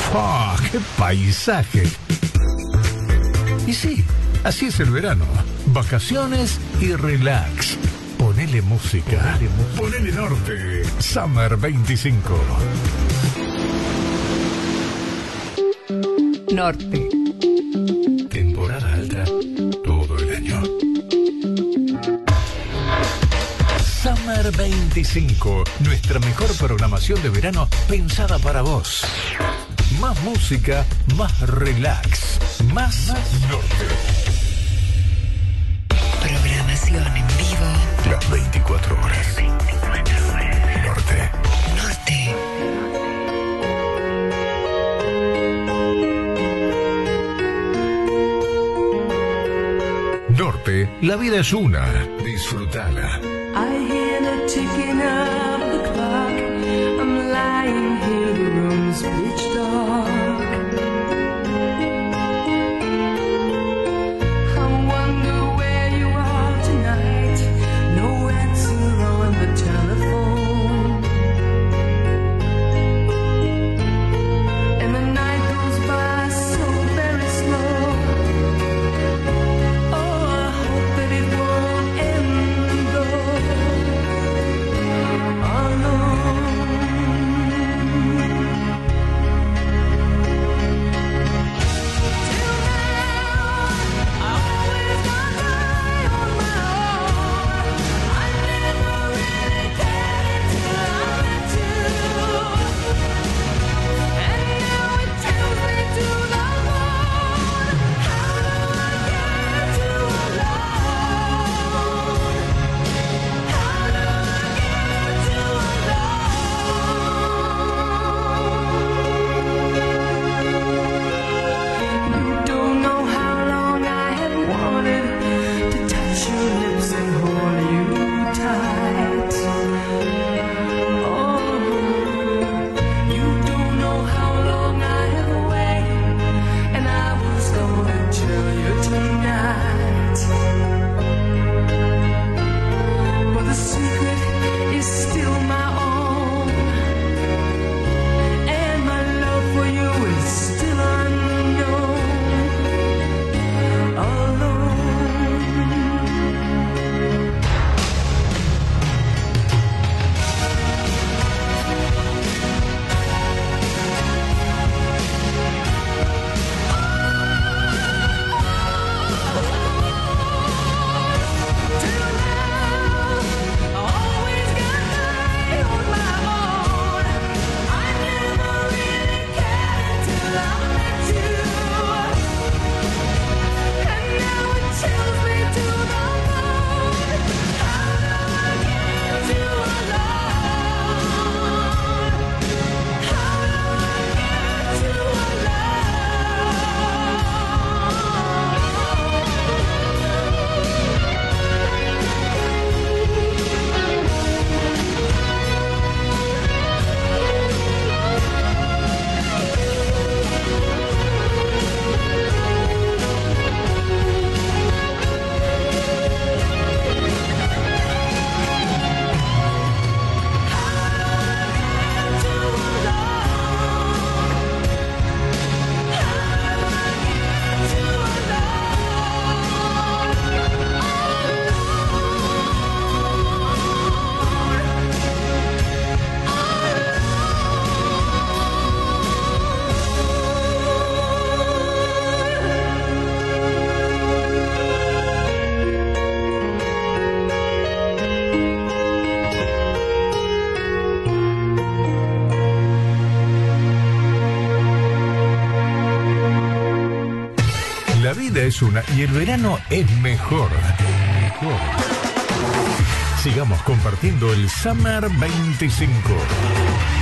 ¡Oh, qué paisaje! Y sí, así es el verano. Vacaciones y relax. Ponele música. Ponele norte. Summer 25. Norte. Temporada alta todo el año. Summer 25. Nuestra mejor programación de verano pensada para vos. Más música, más relax, más norte. Programación en vivo. Las 24 horas. Norte. Norte. Norte, la vida es una. Disfrutala. I hear the ticking of the clock. I'm lying here, the room's pitch dark. I wonder where you are tonight. No answer on the telephone. And the night goes by so very slow. Oh, I hope that it won't end La vida es una y el verano es mejor. Sigamos compartiendo el Summer 25.